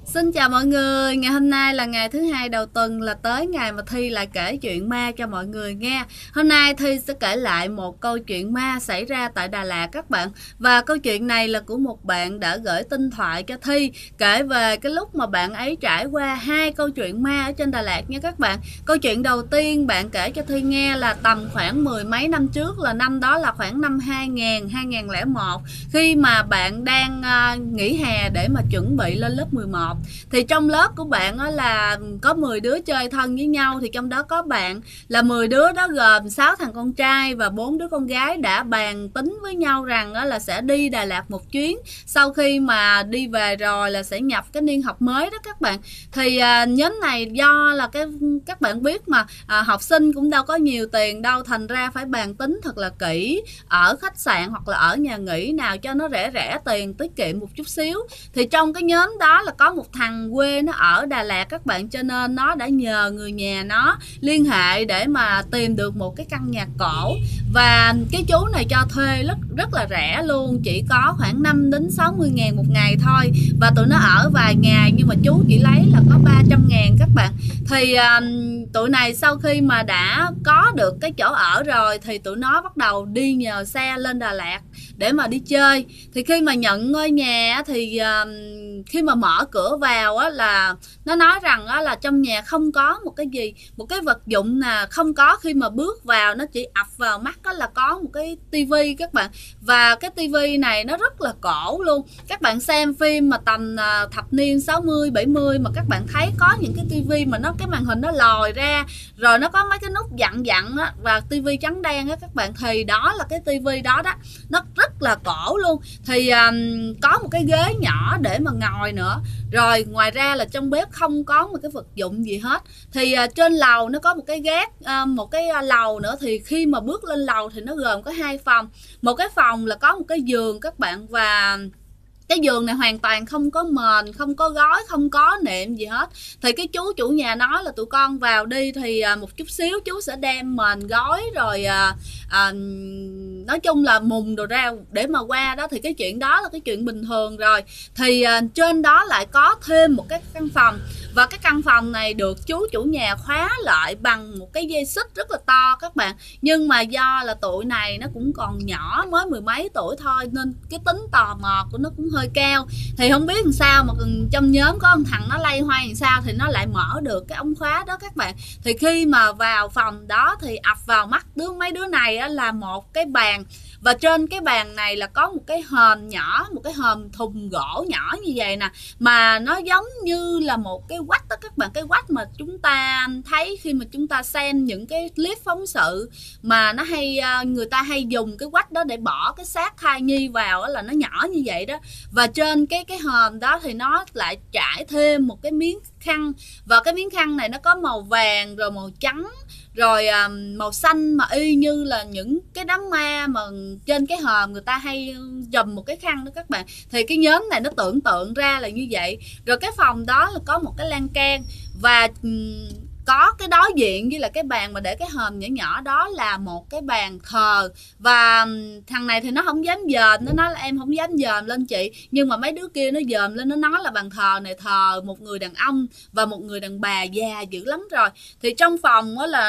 Xin chào mọi người, ngày hôm nay là ngày thứ hai đầu tuần, là tới ngày mà Thi lại kể chuyện ma cho mọi người nghe. Hôm nay Thi sẽ kể lại một câu chuyện ma xảy ra tại Đà Lạt các bạn. Và câu chuyện này là của một bạn đã gửi tin thoại cho Thi, kể về cái lúc mà bạn ấy trải qua hai câu chuyện ma ở trên Đà Lạt nha các bạn. Câu chuyện đầu tiên bạn kể cho Thi nghe là tầm khoảng mười mấy năm trước, là năm đó là khoảng năm 2001, khi mà bạn đang nghỉ hè để mà chuẩn bị lên lớp 11. Thì trong lớp của bạn là có 10 đứa chơi thân với nhau, thì trong đó có bạn là 10 đứa đó gồm 6 thằng con trai và 4 đứa con gái đã bàn tính với nhau rằng là sẽ đi Đà Lạt một chuyến, sau khi mà đi về rồi là sẽ nhập cái niên học mới đó các bạn. Thì nhóm này do là các bạn biết mà, học sinh cũng đâu có nhiều tiền đâu, thành ra phải bàn tính thật là kỹ ở khách sạn hoặc là ở nhà nghỉ nào cho nó rẻ rẻ tiền, tiết kiệm một chút xíu. Thì trong cái nhóm đó là có một thằng quê nó ở Đà Lạt các bạn, cho nên nó đã nhờ người nhà nó liên hệ để mà tìm được một cái căn nhà cổ, và cái chú này cho thuê rất là rẻ luôn, chỉ có khoảng 5 đến 60 ngàn một ngày thôi, và tụi nó ở vài ngày nhưng mà chú chỉ lấy là có 300 ngàn các bạn. Thì tụi này sau khi mà đã có được cái chỗ ở rồi thì tụi nó bắt đầu đi nhờ xe lên Đà Lạt để mà đi chơi. Thì khi mà nhận ngôi nhà thì khi mà mở cửa vào là nó nói rằng là trong nhà không có một cái gì, một cái vật dụng nào không có. Khi mà bước vào nó chỉ ập vào mắt là có một cái tivi các bạn, và cái tivi này nó rất là cổ luôn. Các bạn xem phim mà tầm thập niên 60 70 mà các bạn thấy có những cái tivi mà cái màn hình nó lòi ra, rồi nó có mấy cái nút dặn dặn á, và tivi trắng đen á các bạn, thì đó là cái tivi đó nó rất là cổ luôn. Thì có một cái ghế nhỏ để mà ngồi nữa, rồi ngoài ra là trong bếp không có một cái vật dụng gì hết. Thì trên lầu nó có một cái gác, một cái lầu nữa. Thì khi mà bước lên lầu thì nó gồm có hai phòng. Một cái phòng là có một cái giường các bạn, và cái giường này hoàn toàn không có mền, không có gói, không có nệm gì hết. Thì cái chú chủ nhà nói là tụi con vào đi, thì một chút xíu chú sẽ đem mền gói rồi nói chung là mùng đồ ra để mà qua đó. Thì cái chuyện đó là cái chuyện bình thường rồi. Thì trên đó lại có thêm một cái căn phòng, và cái căn phòng này được chú chủ nhà khóa lại bằng một cái dây xích rất là to các bạn. Nhưng mà do là tụi này nó cũng còn nhỏ, mới mười mấy tuổi thôi, nên cái tính tò mò của nó cũng hơi cao. Thì không biết làm sao mà trong nhóm có một thằng nó lay hoay làm sao thì nó lại mở được cái ống khóa đó các bạn. Thì khi mà vào phòng đó thì ập vào mắt mấy đứa này là một cái bàn, và trên cái bàn này là có một cái hòm nhỏ, một cái hòm thùng gỗ nhỏ như vậy nè, mà nó giống như là một cái quách đó các bạn. Cái quách mà chúng ta thấy khi mà chúng ta xem những cái clip phóng sự mà nó hay, người ta hay dùng cái quách đó để bỏ cái xác thai nhi vào, là nó nhỏ như vậy đó. Và trên cái hòm đó thì nó lại trải thêm một cái miếng khăn, và cái miếng khăn này nó có màu vàng rồi màu trắng rồi màu xanh, mà y như là những cái đám ma mà trên cái hòm người ta hay dùm một cái khăn đó các bạn. Thì cái nhóm này nó tưởng tượng ra là như vậy. Rồi cái phòng đó là có một cái lan can, và có cái đối diện với là cái bàn mà để cái hòm nhỏ nhỏ đó là một cái bàn thờ. Và thằng này thì nó không dám dòm, nó nói là em không dám dòm lên chị, nhưng mà mấy đứa kia nó dòm lên, nó nói là bàn thờ này thờ một người đàn ông và một người đàn bà già dữ lắm rồi. Thì trong phòng là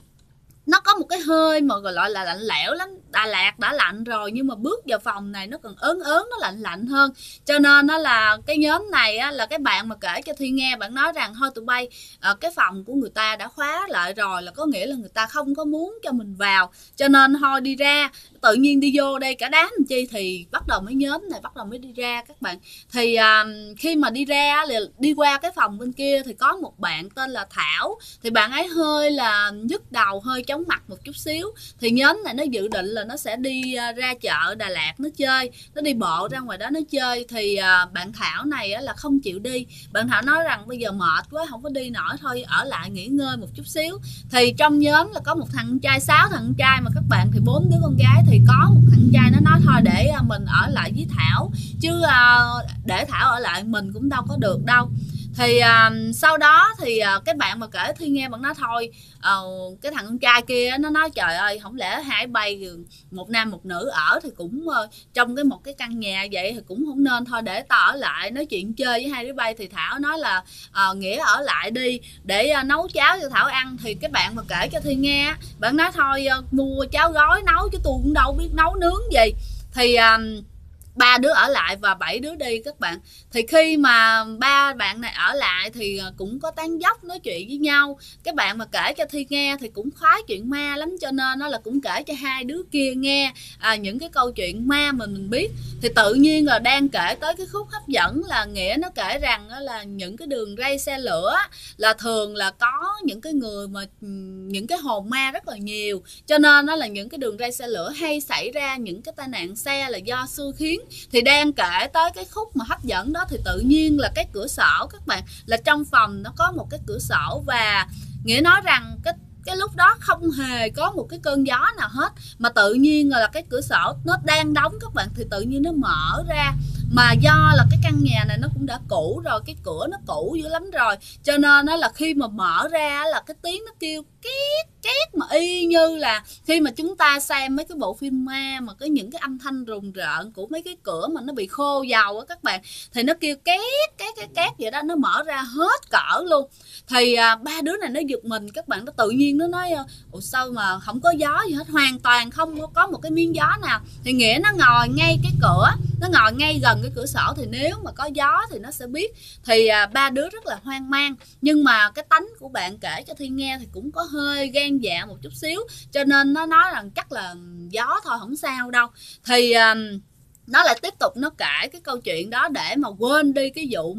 nó có một cái hơi mà gọi là lạnh lẽo lắm. Đà Lạt đã lạnh rồi nhưng mà bước vào phòng này nó còn ớn ớn, nó lạnh hơn. Cho nên nó là cái nhóm này là cái bạn mà kể cho Thi nghe, bạn nói rằng thôi tụi bay, cái phòng của người ta đã khóa lại rồi, là có nghĩa là người ta không có muốn cho mình vào, cho nên thôi đi ra. Tự nhiên đi vô đây cả đám làm chi. Thì bắt đầu mấy nhóm này bắt đầu mới đi ra các bạn. Thì khi mà đi ra là đi qua cái phòng bên kia thì có một bạn tên là Thảo. Thì bạn ấy hơi là nhức đầu, hơi chóng mặt một chút xíu. Thì nhóm này nó dự định là nó sẽ đi ra chợ Đà Lạt nó chơi, nó đi bộ ra ngoài đó nó chơi. Thì bạn Thảo này là không chịu đi. Bạn Thảo nói rằng bây giờ mệt quá, không có đi nổi, thôi ở lại nghỉ ngơi một chút xíu. Thì trong nhóm là có một thằng trai, 6 thằng trai mà các bạn, thì 4 đứa con gái. Thì có một thằng trai nó nói thôi để mình ở lại với Thảo, chứ để Thảo ở lại mình cũng đâu có được đâu. Thì sau đó thì cái bạn mà kể Thi nghe, bạn nói thôi cái thằng con trai kia nó nói trời ơi, không lẽ hai bay một nam một nữ ở thì cũng trong một cái căn nhà vậy thì cũng không nên, thôi để tao ở lại nói chuyện chơi với hai đứa bay. Thì Thảo nói là Nghĩa ở lại đi để nấu cháo cho Thảo ăn. Thì cái bạn mà kể cho Thi nghe, bạn nói thôi mua cháo gói nấu chứ tôi cũng đâu biết nấu nướng gì. Thì 3 đứa ở lại và 7 đứa đi các bạn. Thì khi mà 3 bạn này ở lại thì cũng có tán dóc nói chuyện với nhau. Cái bạn mà kể cho Thi nghe thì cũng khoái chuyện ma lắm, cho nên nó là cũng kể cho hai đứa kia nghe những cái câu chuyện ma mà mình biết. Thì tự nhiên là đang kể tới cái khúc hấp dẫn là Nghĩa nó kể rằng là những cái đường ray xe lửa là thường là có những cái người mà những cái hồn ma rất là nhiều, cho nên nó là những cái đường ray xe lửa hay xảy ra những cái tai nạn xe là do xui khiến. Thì đang kể tới cái khúc mà hấp dẫn đó thì tự nhiên là cái cửa sổ các bạn, là trong phòng nó có một cái cửa sổ, và Nghĩa nói rằng cái lúc đó không hề có một cái cơn gió nào hết, mà tự nhiên là cái cửa sổ nó đang đóng các bạn, thì tự nhiên nó mở ra. Mà do là cái căn nhà này nó cũng đã cũ rồi, cái cửa nó cũ dữ lắm rồi, cho nên nó là khi mà mở ra là cái tiếng nó kêu két két, mà y như là khi mà chúng ta xem mấy cái bộ phim ma mà có những cái âm thanh rùng rợn của mấy cái cửa mà nó bị khô dầu á các bạn, thì nó kêu két két két két vậy đó, nó mở ra hết cỡ luôn. Thì 3 đứa này nó giật mình các bạn, nó tự nhiên nó nói ủa sao mà không có gió gì hết, hoàn toàn không có một cái miếng gió nào. Thì Nghĩa nó ngồi ngay cái cửa, nó ngồi ngay gần cái cửa sổ, thì nếu mà có gió thì nó sẽ biết. Thì 3 đứa rất là hoang mang, nhưng mà cái tánh của bạn kể cho Thi nghe thì cũng có hơi gan dạ một chút xíu, cho nên nó nói rằng chắc là gió thôi không sao đâu. Thì nó lại tiếp tục nó kể cái câu chuyện đó để mà quên đi cái vụ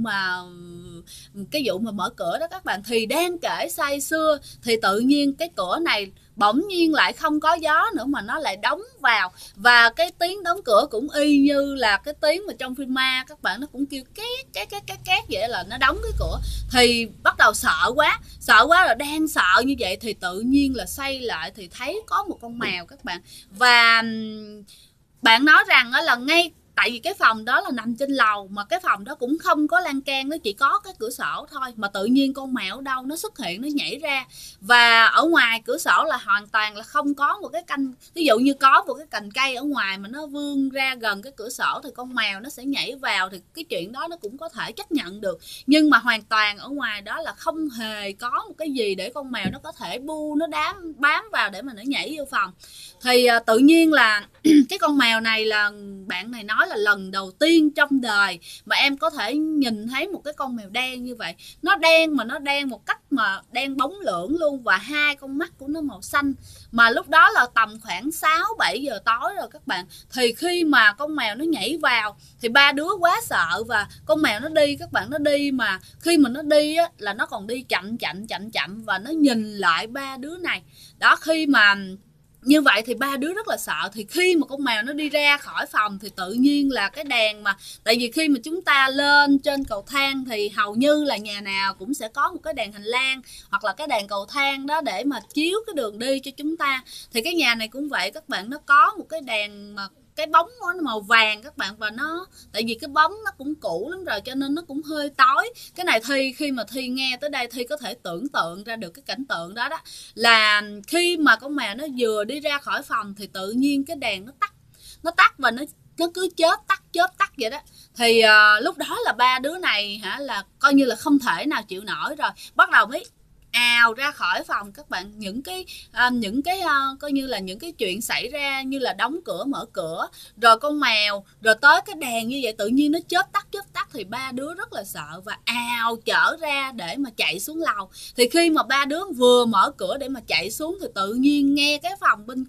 mà mở cửa đó các bạn. Thì đang kể say sưa thì tự nhiên cái cửa này bỗng nhiên lại không có gió nữa mà nó lại đóng vào, và cái tiếng đóng cửa cũng y như là cái tiếng mà trong phim ma các bạn, nó cũng kêu két két vậy, là nó đóng cái cửa. Thì bắt đầu sợ quá rồi, đang sợ như vậy thì tự nhiên là xoay lại thì thấy có một con mèo các bạn. Và bạn nói rằng là ngay tại vì cái phòng đó là nằm trên lầu, mà cái phòng đó cũng không có lan can, nó chỉ có cái cửa sổ thôi, mà tự nhiên con mèo ở đâu nó xuất hiện, nó nhảy ra. Và ở ngoài cửa sổ là hoàn toàn là không có một cái canh, ví dụ như có một cái cành cây ở ngoài mà nó vươn ra gần cái cửa sổ thì con mèo nó sẽ nhảy vào, thì cái chuyện đó nó cũng có thể chấp nhận được. Nhưng mà hoàn toàn ở ngoài đó là không hề có một cái gì để con mèo nó có thể nó bám vào để mà nó nhảy vô phòng. Thì tự nhiên là cái con mèo này là bạn này nói là lần đầu tiên trong đời mà em có thể nhìn thấy một cái con mèo đen như vậy. Nó đen mà nó đen một cách mà đen bóng lưỡng luôn, và hai con mắt của nó màu xanh. Mà lúc đó là tầm khoảng 6-7 giờ tối rồi các bạn. Thì khi mà con mèo nó nhảy vào thì 3 đứa quá sợ, và con mèo nó đi các bạn, nó đi mà khi mà nó đi á, là nó còn đi chậm và nó nhìn lại 3 đứa này. Đó, khi mà như vậy thì 3 đứa rất là sợ. Thì khi mà con mèo nó đi ra khỏi phòng thì tự nhiên là cái đèn mà, tại vì khi mà chúng ta lên trên cầu thang thì hầu như là nhà nào cũng sẽ có một cái đèn hành lang hoặc là cái đèn cầu thang đó để mà chiếu cái đường đi cho chúng ta. Thì cái nhà này cũng vậy các bạn, nó có một cái đèn mà cái bóng nó màu vàng các bạn, và nó tại vì cái bóng nó cũng cũ lắm rồi cho nên nó cũng hơi tối. Cái này khi mà Thi nghe tới đây Thi có thể tưởng tượng ra được cái cảnh tượng đó, là khi mà con mèo nó vừa đi ra khỏi phòng thì tự nhiên cái đèn nó tắt và nó cứ chớp tắt vậy đó. Thì lúc đó là 3 đứa này là coi như là không thể nào chịu nổi rồi, bắt đầu mới ào ra khỏi phòng các bạn. Những cái coi như là những cái chuyện xảy ra như là đóng cửa mở cửa rồi con mèo rồi tới cái đèn như vậy, tự nhiên nó chớp tắt thì 3 đứa rất là sợ và ào chở ra để mà chạy xuống lầu. Thì khi mà 3 đứa vừa mở cửa để mà chạy xuống thì tự nhiên nghe cái phòng bên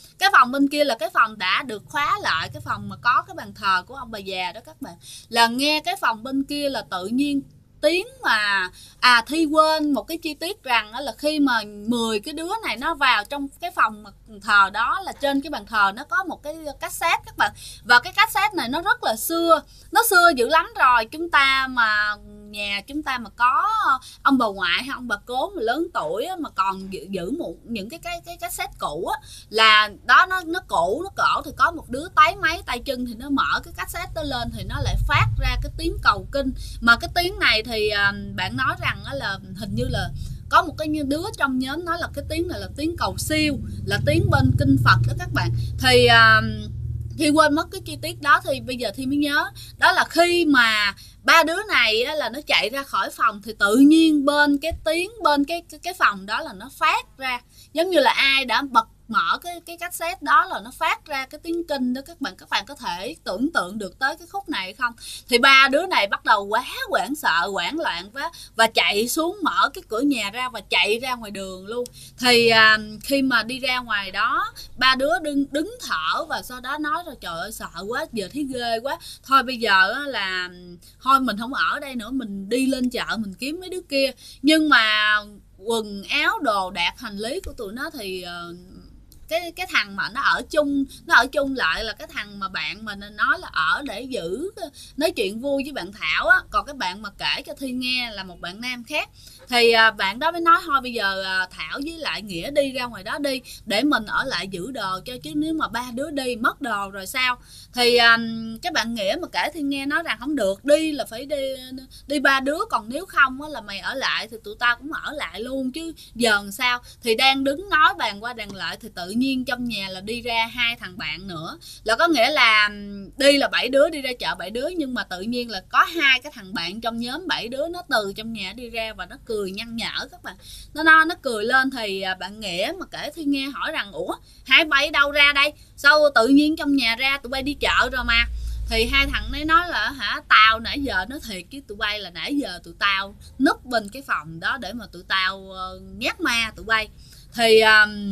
kia là cái phòng đã được khóa lại, cái phòng mà có cái bàn thờ của ông bà già đó các bạn, là nghe cái phòng bên kia là tự nhiên tiếng mà Thi quên một cái chi tiết rằng là khi mà 10 cái đứa này nó vào trong cái phòng thờ đó, là trên cái bàn thờ nó có một cái cassette các bạn, và cái cassette này nó rất là xưa, nó xưa dữ lắm rồi. Chúng ta mà nhà chúng ta mà có ông bà ngoại hay ông bà cố mà lớn tuổi á, mà còn giữ những cái cassette cũ á, là đó nó cũ nó cỡ thì có một đứa tái máy tay chân thì nó mở cái cassette đó lên thì nó lại phát ra cái tiếng cầu kinh, mà cái tiếng này thì bạn nói rằng là hình như là có một cái đứa trong nhóm nói là cái tiếng này là tiếng cầu siêu, là tiếng bên kinh Phật đó các bạn. Thì Thi quên mất cái chi tiết đó thì bây giờ Thi mới nhớ, đó là khi mà ba đứa này là nó chạy ra khỏi phòng thì tự nhiên bên cái tiếng bên cái phòng đó là nó phát ra giống như là ai đã bật mở cái cassette đó, là nó phát ra cái tiếng kinh đó các bạn có thể tưởng tượng được tới cái khúc này không? Thì ba đứa này bắt đầu quá hoảng sợ, hoảng loạn quá và chạy xuống mở cái cửa nhà ra và chạy ra ngoài đường luôn. Thì khi mà đi ra ngoài đó, ba đứa đứng thở và sau đó nói rồi trời ơi sợ quá, giờ thấy ghê quá, thôi bây giờ là thôi mình không ở đây nữa, mình đi lên chợ mình kiếm mấy đứa kia. Nhưng mà quần áo đồ đạc hành lý của tụi nó thì cái thằng mà nó ở chung lại là cái thằng mà bạn mình nói là ở để giữ nói chuyện vui với bạn Thảo á, còn cái bạn mà kể cho Thi nghe là một bạn nam khác. Thì bạn đó mới nói thôi bây giờ Thảo với lại Nghĩa đi ra ngoài đó đi, để mình ở lại giữ đồ cho, chứ nếu mà ba đứa đi mất đồ rồi sao. Thì cái bạn Nghĩa mà kể Thi nghe nói rằng không được, đi là phải đi ba đứa, còn nếu không á, là mày ở lại thì tụi tao cũng ở lại luôn chứ giờ làm sao. Thì đang đứng nói bàn qua bàn lại thì tự nhiên trong nhà là đi ra hai thằng bạn nữa, là có nghĩa là đi là 7 đứa, đi ra chợ 7 đứa, nhưng mà tự nhiên là có hai cái thằng bạn trong nhóm 7 đứa nó từ trong nhà đi ra và nó cười nhăn nhở các bạn. Nó cười lên thì bạn Nghĩa mà kể Thi nghe hỏi rằng ủa hai bay đâu ra đây, sao tự nhiên trong nhà ra, tụi bay đi chợ rồi mà. Thì hai thằng ấy nói là tao nãy giờ nói thiệt chứ tụi bay là nãy giờ tụi tao núp bên cái phòng đó để mà tụi tao nhát ma tụi bay. Thì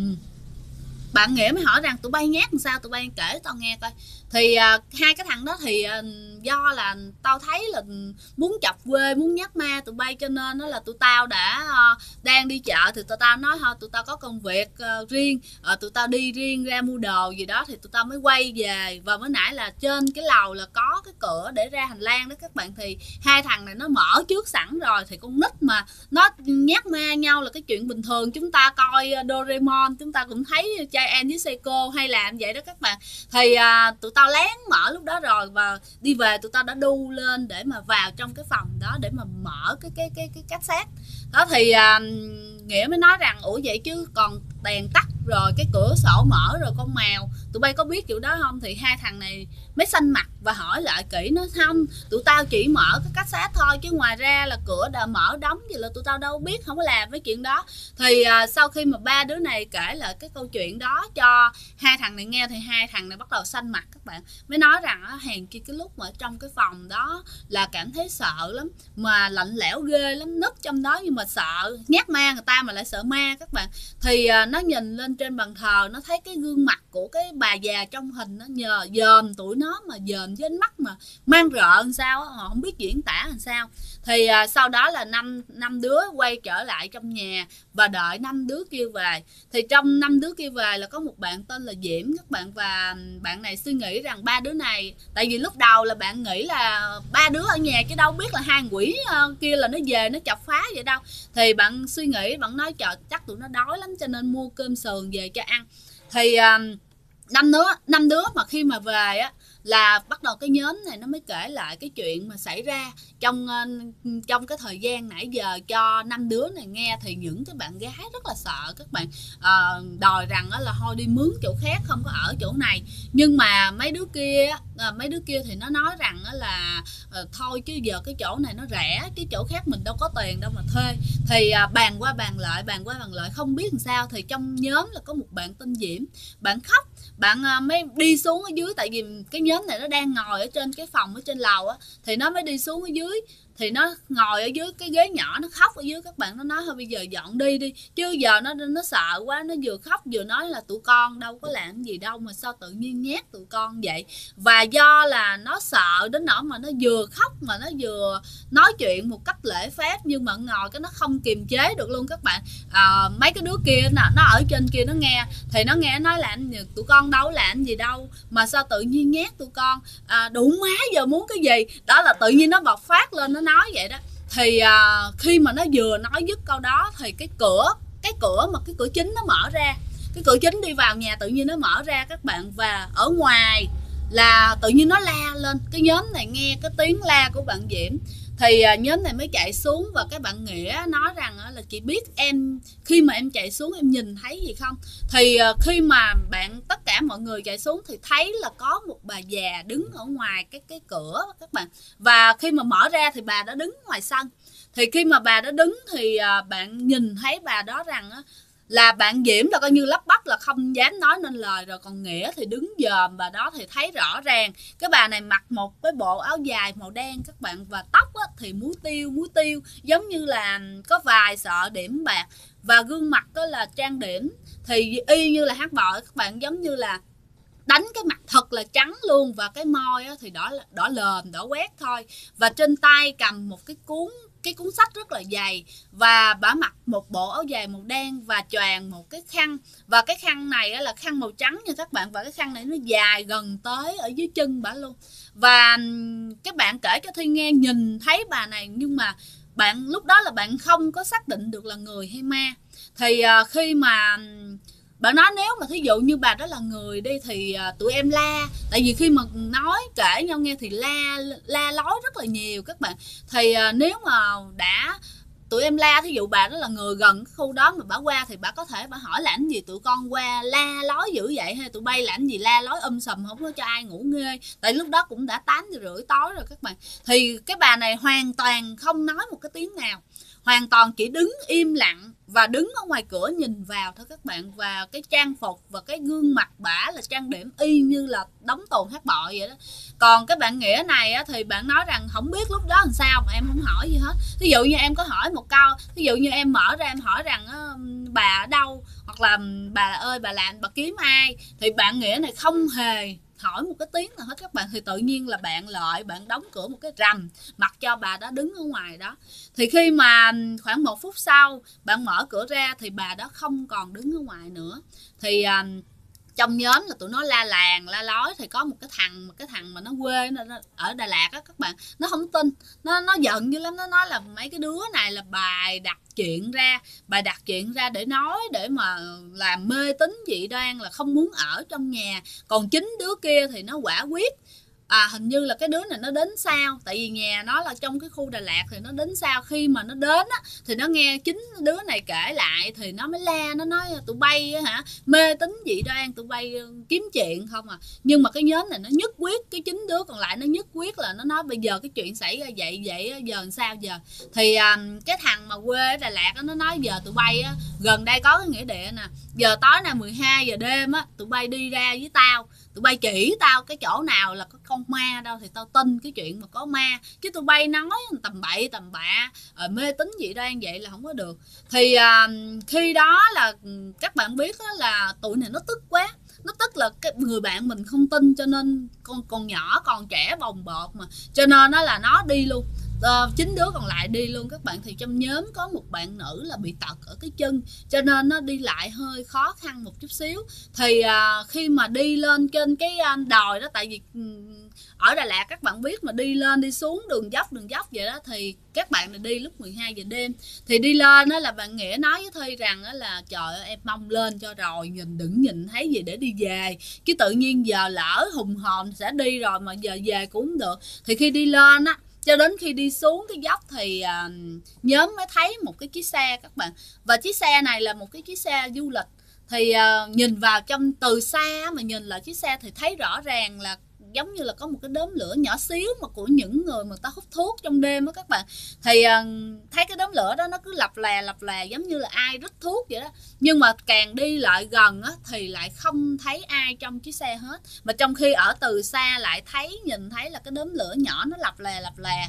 bạn Nghĩa mới hỏi rằng tụi bay nhát làm sao, tụi bay kể tao nghe coi. Thì hai cái thằng đó thì do là tao thấy là muốn chọc quê, muốn nhắc ma tụi bay, cho nên đó là tụi tao đã đang đi chợ thì tụi tao nói thôi tụi tao có công việc riêng, tụi tao đi riêng ra mua đồ gì đó thì tụi tao mới quay về. Và mới nãy là trên cái lầu là có cái cửa để ra hành lang đó các bạn, thì hai thằng này nó mở trước sẵn rồi, thì con nít mà nó nhắc ma nhau là cái chuyện bình thường. Chúng ta coi Doraemon chúng ta cũng thấy Giant với Seiko hay làm vậy đó các bạn. Thì tụi tao lén mở lúc đó rồi, và đi về tụi tao đã đu lên để mà vào trong cái phòng đó để mà mở cái cassette đó. Thì Nghĩa mới nói rằng ủa vậy chứ còn đèn tắt rồi cái cửa sổ mở rồi con mèo, tụi bay có biết kiểu đó không? Thì hai thằng này mới xanh mặt và hỏi lại kỹ, nó không, tụi tao chỉ mở cái cassette thôi chứ ngoài ra là cửa đã mở đóng gì là tụi tao đâu biết, không có làm với chuyện đó. Thì sau khi mà ba đứa này kể lại cái câu chuyện đó cho hai thằng này nghe thì hai thằng này bắt đầu xanh mặt các bạn, mới nói rằng hèn chi cái lúc mà ở trong cái phòng đó là cảm thấy sợ lắm, mà lạnh lẽo ghê lắm, núp trong đó nhưng mà sợ, nhát ma người ta mà lại sợ ma các bạn. Thì nó nhìn lên trên bàn thờ, nó thấy cái gương mặt của cái bà già trong hình, nó nhờ dòm tụi nó mà dòm với ánh mắt mà mang rợ làm sao họ không biết diễn tả làm sao. Thì sau đó là năm đứa quay trở lại trong nhà và đợi 5 đứa kia về. Thì trong 5 đứa kia về là có một bạn tên là Diễm các bạn, và bạn này suy nghĩ rằng ba đứa này, tại vì lúc đầu là bạn nghĩ là ba đứa ở nhà chứ đâu biết là hai quỷ kia là nó về nó chọc phá vậy đâu. Thì bạn suy nghĩ, bạn nói trời chắc tụi nó đói lắm cho nên mua cơm sườn về cho ăn. Thì năm đứa mà khi mà về á là bắt đầu cái nhóm này nó mới kể lại cái chuyện mà xảy ra trong cái thời gian nãy giờ cho 5 đứa này nghe. Thì những cái bạn gái rất là sợ các bạn, đòi rằng là thôi đi mướn chỗ khác, không có ở chỗ này. Nhưng mà mấy đứa kia thì nó nói rằng là thôi chứ giờ cái chỗ này nó rẻ, cái chỗ khác mình đâu có tiền đâu mà thuê. Thì bàn qua bàn lại không biết làm sao, thì trong nhóm là có một bạn tên Diễm, bạn khóc, bạn mới đi xuống ở dưới, tại vì cái nhóm này nó đang ngồi ở trên cái phòng ở trên lầu á, thì nó mới đi xuống ở dưới. Thì nó ngồi ở dưới cái ghế nhỏ, nó khóc ở dưới các bạn. Nó nói thôi bây giờ dọn đi chứ giờ nó sợ quá, nó vừa khóc vừa nói là tụi con đâu có làm gì đâu mà sao tự nhiên nhát tụi con vậy. Và do là nó sợ đến nỗi mà nó vừa khóc mà nó vừa nói chuyện một cách lễ phép, nhưng mà ngồi cái nó không kiềm chế được luôn các bạn. Mấy cái đứa kia nó ở trên kia nó nghe, thì nó nghe nói là tụi con đâu làm gì đâu mà sao tự nhiên nhát tụi con, đủ má giờ muốn cái gì đó, là tự nhiên nó bộc phát lên nó nói vậy đó. thì khi mà nó vừa nói dứt câu đó thì cái cửa chính nó mở ra, cái cửa chính đi vào nhà tự nhiên nó mở ra các bạn, và ở ngoài là tự nhiên nó la lên. Cái nhóm này nghe cái tiếng la của bạn Diễm thì nhóm này mới chạy xuống, và cái bạn Nghĩa nói rằng là chị biết em khi mà em chạy xuống em nhìn thấy gì không. Thì khi mà tất cả mọi người chạy xuống thì thấy là có một bà già đứng ở ngoài cái cửa các bạn, và khi mà mở ra thì bà đã đứng ngoài sân. Thì khi mà bà đã đứng thì bạn nhìn thấy bà đó rằng là bạn Diễm là coi như lắp bắp là không dám nói nên lời rồi, còn Nghĩa thì đứng dòm bà đó thì thấy rõ ràng cái bà này mặc một cái bộ áo dài màu đen các bạn, và tóc thì múa tiêu giống như là có vài sợi điểm bạc, và gương mặt đó là trang điểm thì y như là hát bội các bạn, giống như là đánh cái mặt thật là trắng luôn, và cái môi thì đỏ lờm đỏ quét thôi, và trên tay cầm một cái cuốn sách rất là dày, và bả mặc một bộ áo dài màu đen và choàng một cái khăn, và cái khăn này là khăn màu trắng nha các bạn, và cái khăn này nó dài gần tới ở dưới chân bả luôn. Và các bạn kể cho Thi nghe nhìn thấy bà này, nhưng mà bạn lúc đó là bạn không có xác định được là người hay ma. Thì khi mà bạn nói nếu mà thí dụ như bà đó là người đi thì tụi em la, tại vì khi mà nói kể nhau nghe thì la lối rất là nhiều các bạn. Thì nếu mà tụi em la, thí dụ bà đó là người gần cái khu đó mà bà qua thì bà có thể bà hỏi làm gì tụi con qua la lối dữ vậy, hay tụi bay làm gì la lối sùm không có cho ai ngủ nghe, tại lúc đó cũng đã 8:30 tối rồi các bạn. Thì cái bà này hoàn toàn không nói một cái tiếng nào, hoàn toàn chỉ đứng im lặng và đứng ở ngoài cửa nhìn vào thôi các bạn. Và cái trang phục và cái gương mặt bả là trang điểm y như là đóng tuồng hát bội vậy đó. Còn cái bạn Nghĩa này thì bạn nói rằng không biết lúc đó làm sao mà em không hỏi gì hết. Ví dụ như em có hỏi một câu, ví dụ như em mở ra em hỏi rằng bà ở đâu, hoặc là bà ơi bà kiếm ai, thì bạn Nghĩa này không hề hỏi một cái tiếng nào hết các bạn. Thì tự nhiên là bạn đóng cửa một cái rầm, mặc cho bà đã đứng ở ngoài đó. Thì khi mà khoảng 1 phút sau bạn mở cửa ra thì bà đó không còn đứng ở ngoài nữa. Thì trong nhóm là tụi nó la làng la lối, thì có một cái thằng mà nó quê nó ở Đà Lạt á các bạn, nó không tin, nó giận dữ lắm, nó nói là mấy cái đứa này là bài đặt chuyện ra để nói, để mà làm mê tín dị đoan, là không muốn ở trong nhà. Còn chính đứa kia thì nó quả quyết hình như là cái đứa này nó đến sau, tại vì nhà nó là trong cái khu Đà Lạt thì nó đến sau. Khi mà nó đến thì nó nghe chính đứa này kể lại thì nó mới la, nó nói tụi bay mê tín dị đoan, tụi bay kiếm chuyện không à. Nhưng mà cái nhóm này nó nhất quyết, cái chính đứa còn lại nó nhất quyết là nó nói bây giờ cái chuyện xảy ra vậy giờ làm sao giờ. Thì cái thằng mà quê ở Đà Lạt nó nói giờ tụi bay gần đây có cái nghĩa địa nè, giờ tối nay 12 giờ đêm tụi bay đi ra với tao, tụi bay chỉ tao cái chỗ nào là có con ma đâu thì tao tin cái chuyện mà có ma, chứ tụi bay nói tầm bậy tầm bạ mê tín dị đoan vậy là không có được. Thì khi đó là các bạn biết là tụi này nó tức quá, nó tức là cái người bạn mình không tin, cho nên con nhỏ còn trẻ bồng bột mà, cho nên nó là nó đi luôn. 9 đứa còn lại đi luôn các bạn. Thì trong nhóm có một bạn nữ là bị tật ở cái chân, cho nên nó đi lại hơi khó khăn một chút xíu. Thì khi mà đi lên trên cái đồi đó, tại vì ở Đà Lạt các bạn biết mà đi lên đi xuống đường dốc vậy đó, thì các bạn này đi lúc 12 giờ đêm. Thì đi lên đó là bạn Nghĩa nói với Thi rằng là trời ơi em mong lên cho rồi, đừng nhìn thấy gì để đi về, chứ tự nhiên giờ lỡ hùng hồn sẽ đi rồi mà giờ về cũng không được. Thì khi đi lên cho đến khi đi xuống cái dốc thì nhóm mới thấy một cái chiếc xe các bạn, và chiếc xe này là một cái chiếc xe du lịch. Thì nhìn vào trong từ xa mà nhìn lại chiếc xe thì thấy rõ ràng là giống như là có một cái đốm lửa nhỏ xíu mà của những người mà ta hút thuốc trong đêm đó các bạn. Thì thấy cái đốm lửa đó nó cứ lập lè giống như là ai rít thuốc vậy đó. Nhưng mà càng đi lại gần thì lại không thấy ai trong chiếc xe hết, mà trong khi ở từ xa lại nhìn thấy là cái đốm lửa nhỏ nó lập lè.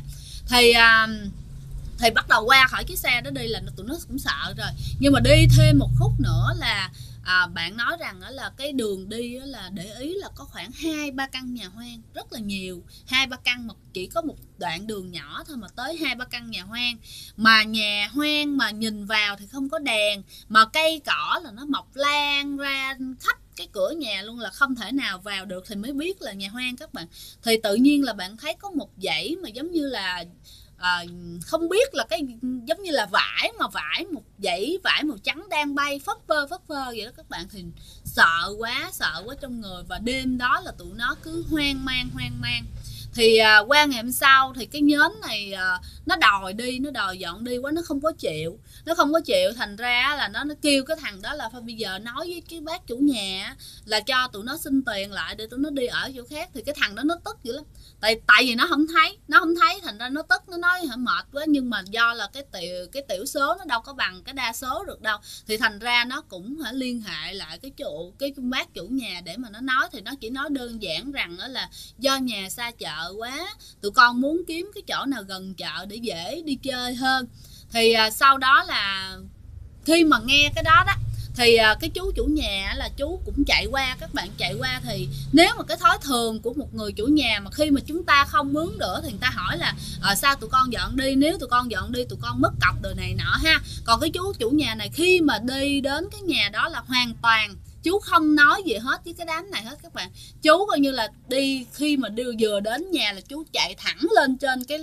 Thì bắt đầu qua khỏi chiếc xe đó đi là tụi nó cũng sợ rồi. Nhưng mà đi thêm một khúc nữa là bạn nói rằng là cái đường đi là để ý là có khoảng 2-3 căn nhà hoang, rất là nhiều, 2-3 căn mà chỉ có một đoạn đường nhỏ thôi mà tới 2-3 căn nhà hoang. Mà nhà hoang mà nhìn vào thì không có đèn, mà cây cỏ là nó mọc lan ra khắp cái cửa nhà luôn, là không thể nào vào được, thì mới biết là nhà hoang các bạn. Thì tự nhiên là bạn thấy có một dãy mà giống như là không biết là cái giống như là vải một dãy vải màu trắng đang bay phất phơ vậy đó các bạn. Thì sợ quá trong người, và đêm đó là tụi nó cứ hoang mang. Thì qua ngày hôm sau thì cái nhóm này nó đòi dọn đi quá, nó không có chịu, thành ra là nó kêu cái thằng đó là thôi bây giờ nói với cái bác chủ nhà là cho tụi nó xin tiền lại để tụi nó đi ở chỗ khác. Thì cái thằng đó nó tức dữ lắm, tại vì nó không thấy thành ra nó tức, nó nói mệt quá. Nhưng mà do là cái tiểu số nó đâu có bằng cái đa số được đâu, thì thành ra nó cũng liên hệ lại cái bác chủ nhà để mà nó nói. Thì nó chỉ nói đơn giản rằng đó là do nhà xa chợ quá, tụi con muốn kiếm cái chỗ nào gần chợ để dễ đi chơi hơn. Thì sau đó là khi mà nghe cái đó thì cái chú chủ nhà là chú cũng chạy qua. Các bạn chạy qua thì nếu mà cái thói thường của một người chủ nhà mà khi mà chúng ta không mướn nữa thì người ta hỏi là sao tụi con dọn đi, nếu tụi con dọn đi tụi con mất cọc đời này nọ ha. Còn cái chú chủ nhà này khi mà đi đến cái nhà đó là hoàn toàn chú không nói gì hết với cái đám này hết các bạn. Chú coi như là khi mà vừa đến nhà là chú chạy thẳng lên trên cái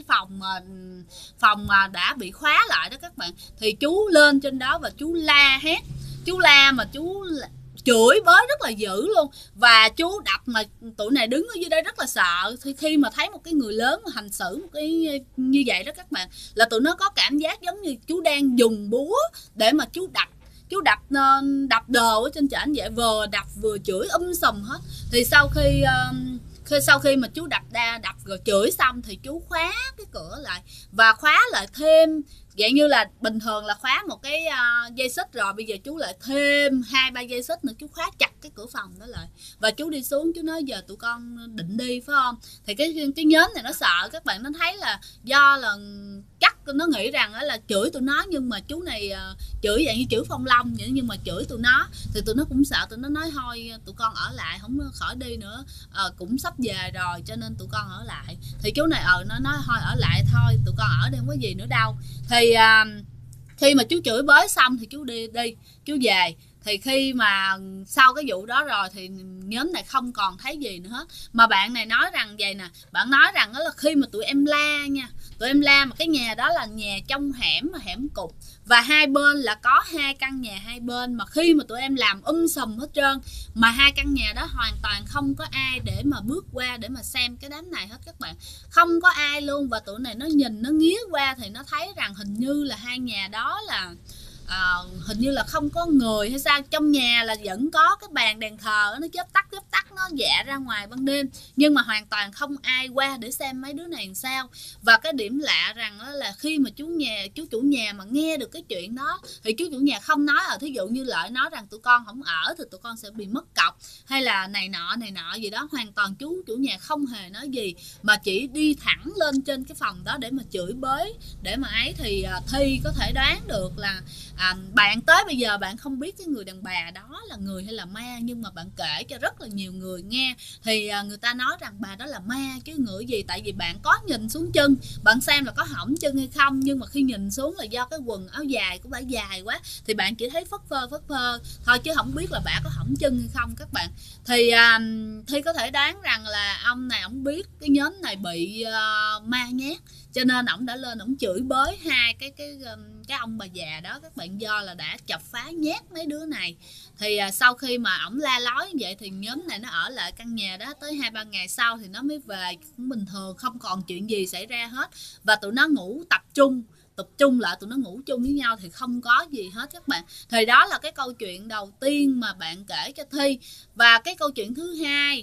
phòng mà đã bị khóa lại đó các bạn. Thì chú lên trên đó và chú la hét, chú chửi bới rất là dữ luôn. Và chú đập mà tụi này đứng ở dưới đây rất là sợ. Thì khi mà thấy một cái người lớn mà hành xử một cái như vậy đó các bạn, là tụi nó có cảm giác giống như chú đang dùng búa để mà chú đập đồ ở trên trển vậy, vừa đập vừa chửi sùm hết. Thì sau khi mà chú đập rồi chửi xong thì chú khóa cái cửa lại và khóa lại thêm, vậy như là bình thường là khóa một cái dây xích rồi, bây giờ chú lại thêm 2-3 dây xích nữa, chú khóa chặt cái cửa phòng đó lại. Và chú đi xuống, chú nói giờ tụi con định đi phải không. Thì cái nhóm này nó sợ các bạn, nó thấy là do là chắc nó nghĩ rằng là chửi tụi nó, nhưng mà chú này chửi dạng như chửi Phong Long vậy, nhưng mà chửi tụi nó thì tụi nó cũng sợ. Tụi nó nói thôi tụi con ở lại, không khỏi đi nữa, cũng sắp về rồi cho nên tụi con ở lại. Thì chú này nó nói thôi ở lại thôi, tụi con ở đây không có gì nữa đâu. Thì khi mà chú chửi bới xong thì chú đi chú về. Thì khi mà sau cái vụ đó rồi thì nhóm này không còn thấy gì nữa hết. Mà bạn này nói rằng vậy nè, bạn nói rằng đó là khi mà tụi em la nha, tụi em la mà cái nhà đó là nhà trong hẻm mà hẻm cục, và hai bên là có 2 căn nhà hai bên, mà khi mà tụi em làm sùm hết trơn, mà 2 căn nhà đó hoàn toàn không có ai để mà bước qua để mà xem cái đám này hết các bạn, không có ai luôn. Và tụi này nó nhìn, nó nghía qua thì nó thấy rằng hình như là 2 nhà đó là hình như là không có người hay sao. Trong nhà là vẫn có cái bàn đèn thờ nó chớp tắt nó dạ ra ngoài ban đêm, nhưng mà hoàn toàn không ai qua để xem mấy đứa này làm sao. Và cái điểm lạ rằng là khi mà chú chủ nhà mà nghe được cái chuyện đó thì chú chủ nhà không nói thí dụ như Lợi nói rằng tụi con không ở thì tụi con sẽ bị mất cọc hay là này nọ gì đó. Hoàn toàn chú chủ nhà không hề nói gì, mà chỉ đi thẳng lên trên cái phòng đó để mà chửi bới để mà ấy. Thì Thi có thể đoán được là bạn tới bây giờ bạn không biết cái người đàn bà đó là người hay là ma, nhưng mà bạn kể cho rất là nhiều người nghe thì người ta nói rằng bà đó là ma chứ ngựa gì. Tại vì bạn có nhìn xuống chân, bạn xem là có hõm chân hay không, nhưng mà khi nhìn xuống là do cái quần áo dài của bà dài quá thì bạn chỉ thấy phất phơ thôi, chứ không biết là bà có hõm chân hay không các bạn. Thì Thi có thể đoán rằng là ông này ổng biết cái nhóm này bị ma nhát, cho nên ổng đã lên ổng chửi bới 2 cái ông bà già đó các bạn, do là đã chọc phá nhát mấy đứa này. Thì sau khi mà ổng la lối như vậy thì nhóm này nó ở lại căn nhà đó tới 2-3 ngày sau thì nó mới về cũng bình thường, không còn chuyện gì xảy ra hết. Và tụi nó ngủ tập trung lại, tụi nó ngủ chung với nhau thì không có gì hết các bạn. Thì đó là cái câu chuyện đầu tiên mà bạn kể cho Thi. Và cái câu chuyện thứ hai,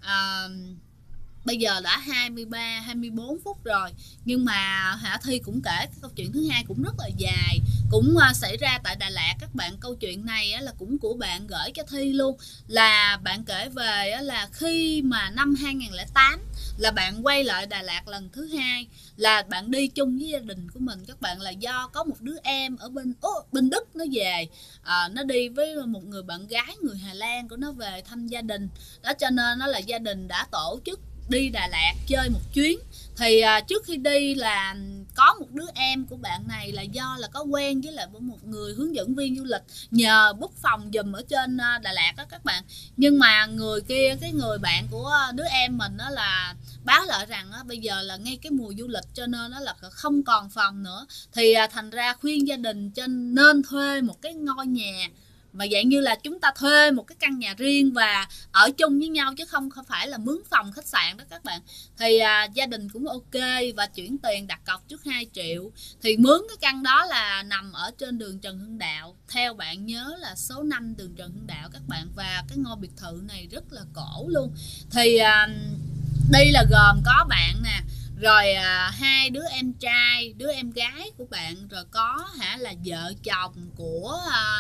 bây giờ đã 23-24 phút rồi, nhưng mà Thi cũng kể cái câu chuyện thứ hai cũng rất là dài, cũng xảy ra tại Đà Lạt các bạn. Câu chuyện này là cũng của bạn gửi cho Thi luôn, là bạn kể về là khi mà năm 2008 là bạn quay lại Đà Lạt lần thứ hai, là bạn đi chung với gia đình của mình các bạn. Là do có một đứa em ở bên Đức nó về, nó đi với một người bạn gái người Hà Lan của nó về thăm gia đình đó, cho nên nó là gia đình đã tổ chức đi Đà Lạt chơi một chuyến. Thì trước khi đi là có một đứa em của bạn này là do là có quen với lại một người hướng dẫn viên du lịch, nhờ book phòng giùm ở trên Đà Lạt đó các bạn. Nhưng mà người kia, cái người bạn của đứa em mình đó là báo lại rằng bây giờ là ngay cái mùa du lịch cho nên đó là không còn phòng nữa. Thì thành ra khuyên gia đình trên nên thuê một cái ngôi nhà mà dạng như là chúng ta thuê một cái căn nhà riêng và ở chung với nhau, chứ không phải là mướn phòng khách sạn đó các bạn. Thì gia đình cũng ok và chuyển tiền đặt cọc trước 2 triệu. Thì mướn cái căn đó là nằm ở trên đường Trần Hưng Đạo, theo bạn nhớ là số 5 đường Trần Hưng Đạo các bạn. Và cái ngôi biệt thự này rất là cổ luôn. Thì đây là gồm có bạn nè, rồi 2 đứa em trai, đứa em gái của bạn, rồi có là vợ chồng của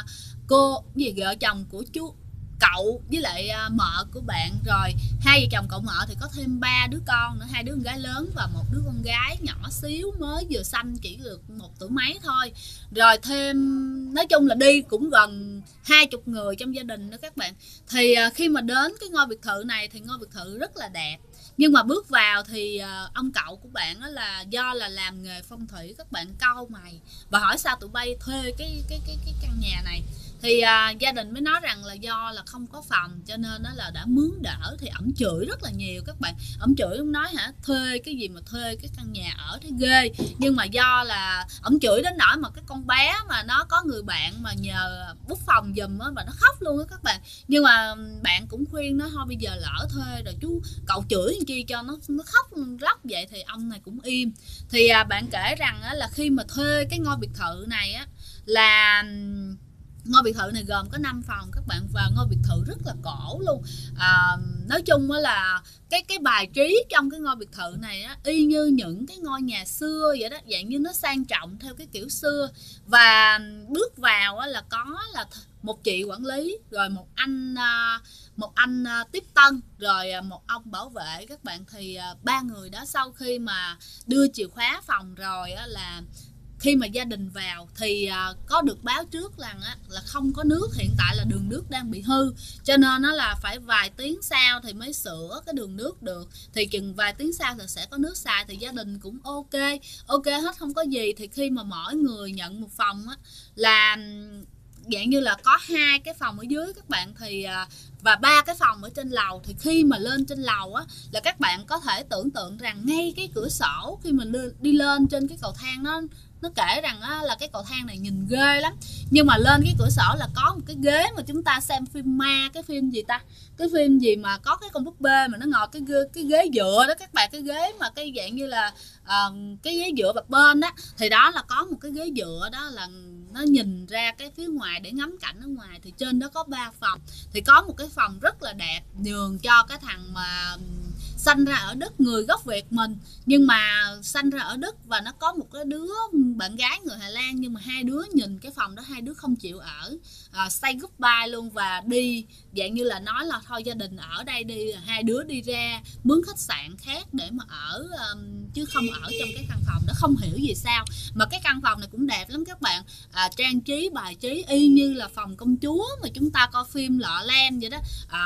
vợ chồng của chú cậu với lại mợ của bạn, rồi 2 vợ chồng cậu mợ thì có thêm 3 đứa con nữa, 2 đứa con gái lớn và một đứa con gái nhỏ xíu mới vừa sanh chỉ được 1 tuổi mấy thôi. Rồi thêm nói chung là đi cũng gần 20 người trong gia đình đó các bạn. Thì khi mà đến cái ngôi biệt thự này thì ngôi biệt thự rất là đẹp. Nhưng mà bước vào thì ông cậu của bạn đó là do là làm nghề phong thủy, các bạn cau mày và hỏi sao tụi bay thuê cái căn nhà này. Thì gia đình mới nói rằng là do là không có phòng cho nên đó là đã mướn đỡ. Thì ổng chửi rất là nhiều các bạn. Ổng chửi, ổng nói thuê cái gì mà thuê cái căn nhà ở thế ghê. Nhưng mà do là ổng chửi đến nỗi mà cái con bé mà nó có người bạn mà nhờ book phòng giùm á, và nó khóc luôn á các bạn. Nhưng mà bạn cũng khuyên nó thôi bây giờ lỡ thuê rồi chú cậu chửi làm chi cho nó khóc lóc vậy. Thì ông này cũng im. Thì bạn kể rằng là khi mà thuê cái ngôi biệt thự này á, là ngôi biệt thự này gồm có 5 phòng các bạn, và ngôi biệt thự rất là cổ luôn. Nói chung là cái bài trí trong cái ngôi biệt thự này á, y như những cái ngôi nhà xưa vậy đó, dạng như nó sang trọng theo cái kiểu xưa. Và bước vào á, là có là một chị quản lý, rồi một anh tiếp tân, rồi một ông bảo vệ các bạn. Thì 3 người đó sau khi mà đưa chìa khóa phòng rồi á, là khi mà gia đình vào thì có được báo trước rằng là không có nước, hiện tại là đường nước đang bị hư, cho nên nó là phải vài tiếng sau thì mới sửa cái đường nước được. Thì chừng vài tiếng sau thì sẽ có nước xài. Thì gia đình cũng ok hết, không có gì. Thì khi mà mỗi người nhận một phòng á, là dạng như là có 2 cái phòng ở dưới các bạn, thì và 3 cái phòng ở trên lầu. Thì khi mà lên trên lầu á, là các bạn có thể tưởng tượng rằng ngay cái cửa sổ khi mình đi lên trên cái cầu thang, nó kể rằng là cái cầu thang này nhìn ghê lắm. Nhưng mà lên cái cửa sổ là có một cái ghế mà chúng ta xem phim ma, cái phim gì ta, cái phim gì mà có cái con búp bê mà nó ngồi cái ghế dựa đó các bạn, cái ghế mà cái dạng như là cái ghế dựa bập bên đó. Thì đó là có một cái ghế dựa đó, là nó nhìn ra cái phía ngoài để ngắm cảnh ở ngoài. Thì trên đó có 3 phòng. Thì có một cái phòng rất là đẹp, nhường cho cái thằng mà sanh ra ở Đức, người gốc Việt mình, nhưng mà sanh ra ở Đức. Và nó có một cái đứa bạn gái người Hà Lan, nhưng mà 2 đứa nhìn cái phòng đó 2 đứa không chịu ở, say goodbye luôn. Và đi dạng như là nói là thôi gia đình ở đây đi, 2 đứa đi ra mướn khách sạn khác để mà ở, chứ không ở trong cái căn phòng đó. Không hiểu gì sao mà cái căn phòng này cũng đẹp lắm các bạn. Trang trí bài trí y như là phòng công chúa mà chúng ta coi phim Lọ Lem vậy đó.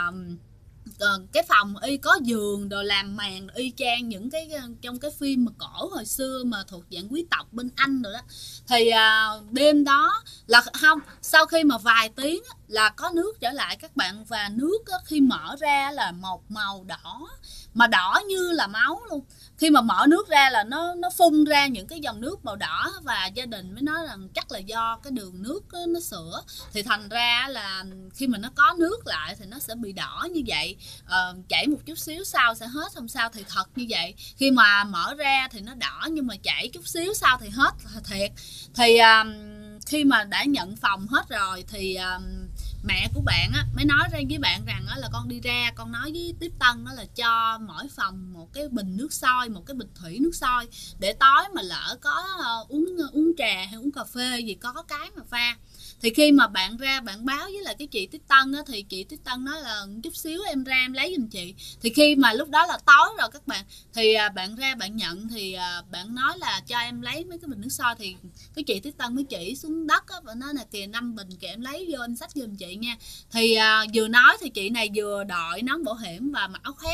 Cái phòng y có giường rồi làm màn y chang những cái trong cái phim mà cổ hồi xưa mà thuộc dạng quý tộc bên Anh rồi đó. Thì đêm đó là không, sau khi mà vài tiếng là có nước trở lại các bạn. Và nước khi mở ra là một màu đỏ, mà đỏ như là máu luôn. Khi mà mở nước ra là nó phun ra những cái dòng nước màu đỏ. Và gia đình mới nói rằng chắc là do cái đường nước nó sửa. Thì thành ra là khi mà nó có nước lại thì nó sẽ bị đỏ như vậy. Chảy một chút xíu sau sẽ hết, không sao. Thì thật như vậy, khi mà mở ra thì nó đỏ, nhưng mà chảy chút xíu sau thì hết thiệt. Thì khi mà đã nhận phòng hết rồi thì mẹ của bạn mới nói ra với bạn rằng là con đi ra, con nói với tiếp tân là cho mỗi phòng một cái bình nước sôi, một cái bình thủy nước sôi, để tối mà lỡ có uống trà hay uống cà phê gì có cái mà pha. Thì khi mà bạn ra bạn báo với lại cái chị tiếp tân thì chị tiếp tân nói là chút xíu em ra em lấy giùm chị. Thì khi mà lúc đó là tối rồi các bạn, thì bạn ra bạn nhận, thì bạn nói là cho em lấy mấy cái bình nước sôi. Thì cái chị tiếp tân mới chỉ xuống đất và nói là kìa 5 bình kìa, em lấy vô anh xách giùm chị nha. Thì vừa nói thì chị này vừa đội nón bảo hiểm và mặc áo khoác.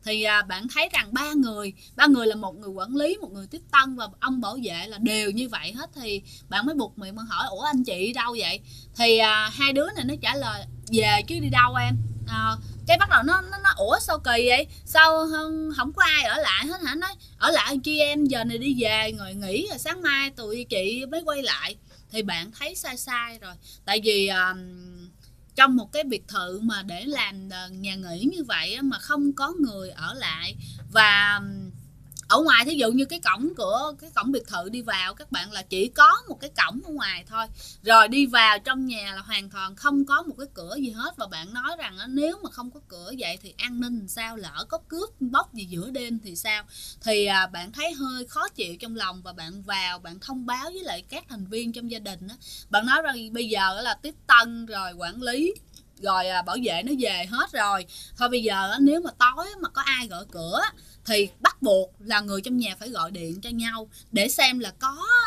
thì bạn thấy rằng ba người là một người quản lý, một người tiếp tân và ông bảo vệ là đều như vậy hết. Thì bạn mới buộc miệng bạn hỏi ủa anh chị đi đâu vậy? Thì hai đứa này nó trả lời về chứ đi đâu em. Cái bắt đầu nó ủa sao kỳ vậy, sao không có ai ở lại hết hả? Nói ở lại chi em, giờ này đi về rồi nghỉ rồi sáng mai tụi chị mới quay lại. Thì bạn thấy sai rồi, tại vì trong một cái biệt thự mà để làm nhà nghỉ như vậy mà không có người ở lại, và ở ngoài thí dụ như cái cổng biệt thự đi vào các bạn là chỉ có một cái cổng ở ngoài thôi, rồi đi vào trong nhà là hoàn toàn không có một cái cửa gì hết. Và bạn nói rằng nếu mà không có cửa vậy thì an ninh làm sao, lỡ có cướp bóc gì giữa đêm thì sao? Thì bạn thấy hơi khó chịu trong lòng, và bạn vào bạn thông báo với lại các thành viên trong gia đình. Bạn nói rằng bây giờ là tiếp tân rồi quản lý rồi bảo vệ nó về hết rồi, thôi bây giờ nếu mà tối mà có ai gõ cửa thì bắt buộc là người trong nhà phải gọi điện cho nhau để xem là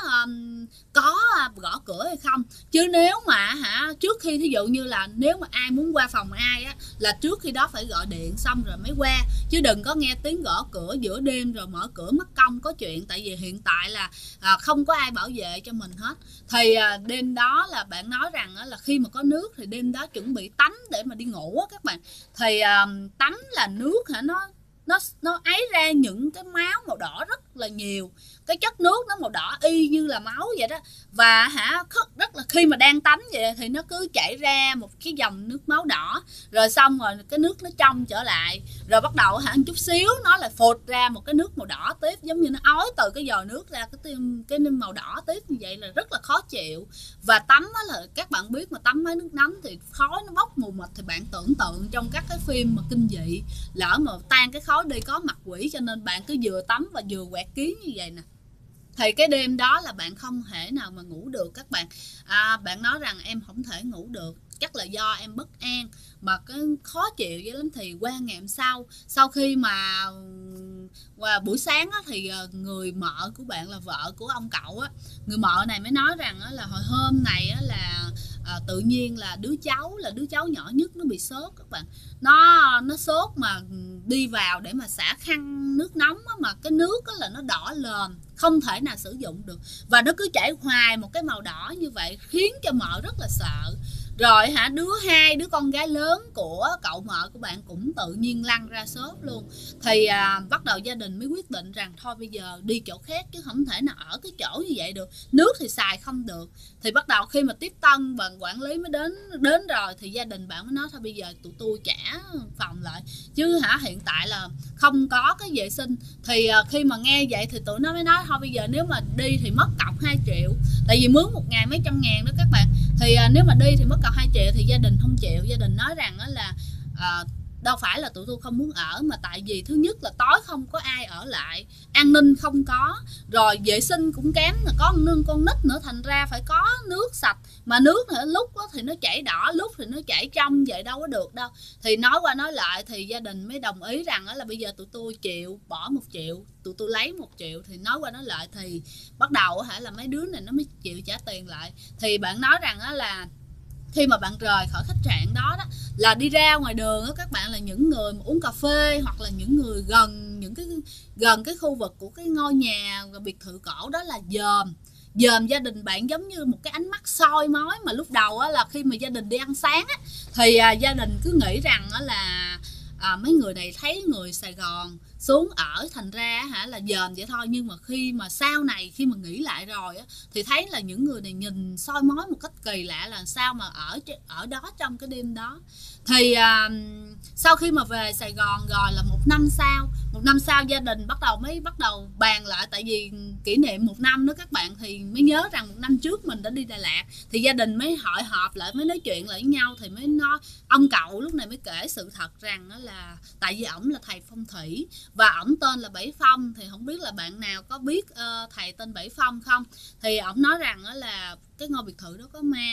có gõ cửa hay không. Chứ nếu mà trước khi thí dụ như là nếu mà ai muốn qua phòng ai á, là trước khi đó phải gọi điện xong rồi mới qua, chứ đừng có nghe tiếng gõ cửa giữa đêm rồi mở cửa mất công có chuyện. Tại vì hiện tại là không có ai bảo vệ cho mình hết. Thì đêm đó là bạn nói rằng là khi mà có nước thì đêm đó chuẩn bị tắm để mà đi ngủ á các bạn. Thì tắm là nước nó ấy ra những cái máu màu đỏ rất là nhiều, cái chất nước nó màu đỏ y như là máu vậy đó. Và rất là khi mà đang tắm vậy thì nó cứ chảy ra một cái dòng nước máu đỏ, rồi xong rồi cái nước nó trong trở lại, rồi bắt đầu chút xíu nó lại phụt ra một cái nước màu đỏ tiếp, giống như nó ói từ cái giò nước ra cái màu đỏ tiếp, như vậy là rất là khó chịu. Và tắm là các bạn biết mà tắm với nước nóng thì khói nó bốc mù mịt, thì bạn tưởng tượng trong các cái phim mà kinh dị, lỡ mà tan cái khói đi có mặt quỷ, cho nên bạn cứ vừa tắm và vừa quẹt kiến như vậy nè. Thì cái đêm đó là bạn không thể nào mà ngủ được các bạn. Bạn nói rằng em không thể ngủ được, chắc là do em bất an mà cái khó chịu vậy lắm. Thì qua ngày hôm sau khi mà buổi sáng á, thì người mợ của bạn là vợ của ông cậu á, người mợ này mới nói rằng á, là hồi hôm này á, là tự nhiên là đứa cháu nhỏ nhất nó bị sốt các bạn. Nó sốt mà đi vào để mà xả khăn nước nóng á, mà cái nước á, là nó đỏ lờm, không thể nào sử dụng được, và nó cứ chảy hoài một cái màu đỏ như vậy khiến cho mợ rất là sợ. Rồi hai đứa con gái lớn của cậu mợ của bạn cũng tự nhiên lăn ra sốt luôn. Thì bắt đầu gia đình mới quyết định rằng thôi bây giờ đi chỗ khác, chứ không thể nào ở cái chỗ như vậy được, nước thì xài không được. Thì bắt đầu khi mà tiếp tân và quản lý mới đến rồi thì gia đình bạn mới nói thôi bây giờ tụi tôi trả phòng lại, chứ hiện tại là không có cái vệ sinh. Thì khi mà nghe vậy thì tụi nó mới nói thôi bây giờ nếu mà đi thì mất cọc 2 triệu, tại vì mướn một ngày mấy trăm ngàn đó các bạn. Thì nếu mà đi thì mất cọc 2 triệu thì gia đình không chịu. Gia đình nói rằng là đâu phải là tụi tôi không muốn ở, mà tại vì thứ nhất là tối không có ai ở lại, an ninh không có, rồi vệ sinh cũng kém, là có con nít nữa, thành ra phải có nước sạch. Mà nước nữa lúc đó thì nó chảy đỏ, lúc thì nó chảy trong, vậy đâu có được đâu. Thì nói qua nói lại thì gia đình mới đồng ý rằng là bây giờ tụi tôi chịu bỏ 1 triệu, tụi tôi lấy 1 triệu. Thì nói qua nói lại thì bắt đầu là mấy đứa này nó mới chịu trả tiền lại. Thì bạn nói rằng là khi mà bạn rời khỏi khách sạn đó là đi ra ngoài đường đó các bạn, là những người mà uống cà phê hoặc là những người gần cái khu vực của cái ngôi nhà biệt thự cổ đó là dòm gia đình bạn giống như một cái ánh mắt soi mói. Mà lúc đầu á, là khi mà gia đình đi ăn sáng á, thì gia đình cứ nghĩ rằng á, là mấy người này thấy người Sài Gòn xuống ở thành ra là dòm vậy thôi. Nhưng mà khi mà sau này khi mà nghĩ lại rồi á, thì thấy là những người này nhìn soi mói một cách kỳ lạ, là sao mà ở đó trong cái đêm đó. Thì sau khi mà về Sài Gòn rồi là 1 năm sau gia đình mới bắt đầu bàn lại, tại vì kỷ niệm 1 năm đó các bạn, thì mới nhớ rằng 1 năm trước mình đã đi Đà Lạt. Thì gia đình mới hội họp lại, mới nói chuyện lại với nhau. Thì mới nói, ông cậu lúc này mới kể sự thật rằng đó là tại vì ổng là thầy phong thủy và ổng tên là Bảy Phong. Thì không biết là bạn nào có biết thầy tên Bảy Phong không. Thì ổng nói rằng đó là cái ngôi biệt thự đó có ma,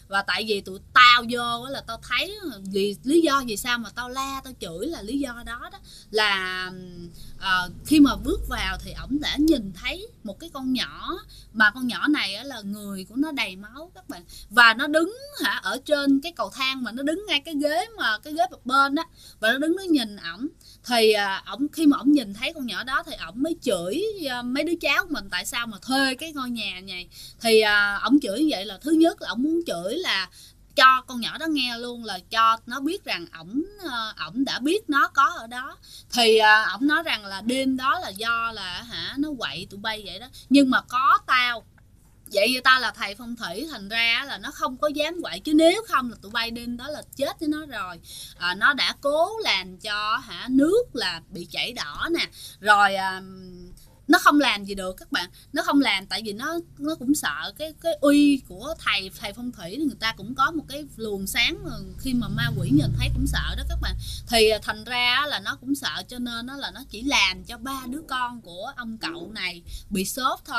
Và tại vì tụi tao vô là tao thấy lý do vì sao mà tao la tao chửi là lý do đó là khi mà bước vào thì ổng đã nhìn thấy một cái con nhỏ, mà con nhỏ này là người của nó đầy máu các bạn, và nó đứng ở trên cái cầu thang, mà nó đứng ngay cái ghế bập bên đó, và nó đứng nó nhìn ổng. Thì khi mà ổng nhìn thấy con nhỏ đó thì ổng mới chửi mấy đứa cháu của mình tại sao mà thuê cái ngôi nhà này. Thì ổng chửi như vậy là thứ nhất là ổng muốn chửi là cho con nhỏ đó nghe luôn, là cho nó biết rằng ổng đã biết nó có ở đó. Thì ổng nói rằng là đêm đó là do là nó quậy tụi bay vậy đó, nhưng mà có tao, vậy như tao là thầy phong thủy, thành ra là nó không có dám quậy, chứ nếu không là tụi bay đêm đó là chết với nó rồi. Nó đã cố làm cho nước là bị chảy đỏ nè, rồi nó không làm gì được các bạn, nó không làm tại vì nó cũng sợ cái uy của thầy phong thủy, người ta cũng có một cái luồng sáng mà khi mà ma quỷ nhìn thấy cũng sợ đó các bạn. Thì thành ra là nó cũng sợ, cho nên là nó chỉ làm cho 3 đứa con của ông cậu này bị sốt thôi.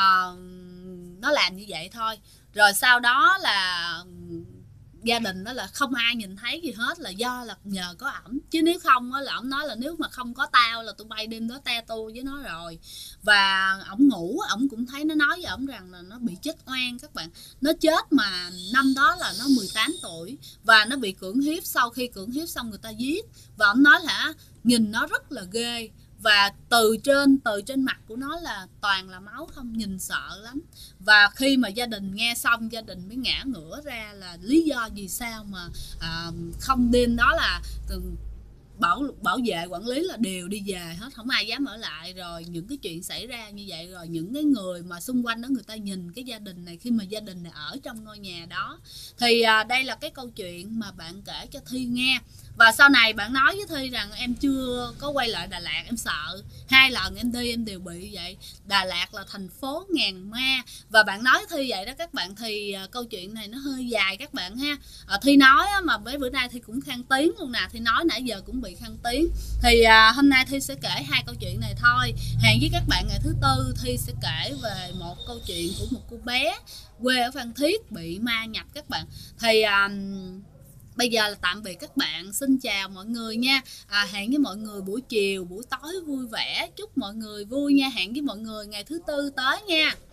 Nó làm như vậy thôi, rồi sau đó là gia đình đó là không ai nhìn thấy gì hết, là do là nhờ có ổng, chứ nếu không là ổng nói là nếu mà không có tao là tụi bay đêm đó te tu với nó rồi. Và ổng ngủ ổng cũng thấy nó nói với ổng rằng là nó bị chết oan các bạn. Nó chết mà năm đó là nó 18 tuổi và nó bị cưỡng hiếp, sau khi cưỡng hiếp xong người ta giết. Và ổng nói là nhìn nó rất là ghê, và từ trên mặt của nó là toàn là máu không, nhìn sợ lắm. Và khi mà gia đình nghe xong, gia đình mới ngã ngửa ra là lý do vì sao mà không đêm đó là bảo vệ quản lý là đều đi về hết, không ai dám ở lại. Rồi những cái chuyện xảy ra như vậy, rồi những cái người mà xung quanh đó người ta nhìn cái gia đình này, khi mà gia đình này ở trong ngôi nhà đó. Thì đây là cái câu chuyện mà bạn kể cho Thi nghe. Và sau này bạn nói với Thi rằng em chưa có quay lại Đà Lạt, em sợ 2 lần em đi em đều bị vậy. Đà Lạt là thành phố ngàn ma. Và bạn nói Thi vậy đó các bạn. Thì câu chuyện này nó hơi dài các bạn ha. Thi nói mà mấy bữa nay Thi cũng khang tiếng luôn nè, Thi nói nãy giờ cũng bị khang tiếng. Thì hôm nay Thi sẽ kể 2 câu chuyện này thôi. Hẹn với các bạn ngày thứ Tư Thi sẽ kể về một câu chuyện của một cô bé quê ở Phan Thiết bị ma nhập các bạn. Thì bây giờ là tạm biệt các bạn, xin chào mọi người nha. Hẹn với mọi người buổi chiều, buổi tối vui vẻ, chúc mọi người vui nha. Hẹn với mọi người ngày thứ Tư tới nha.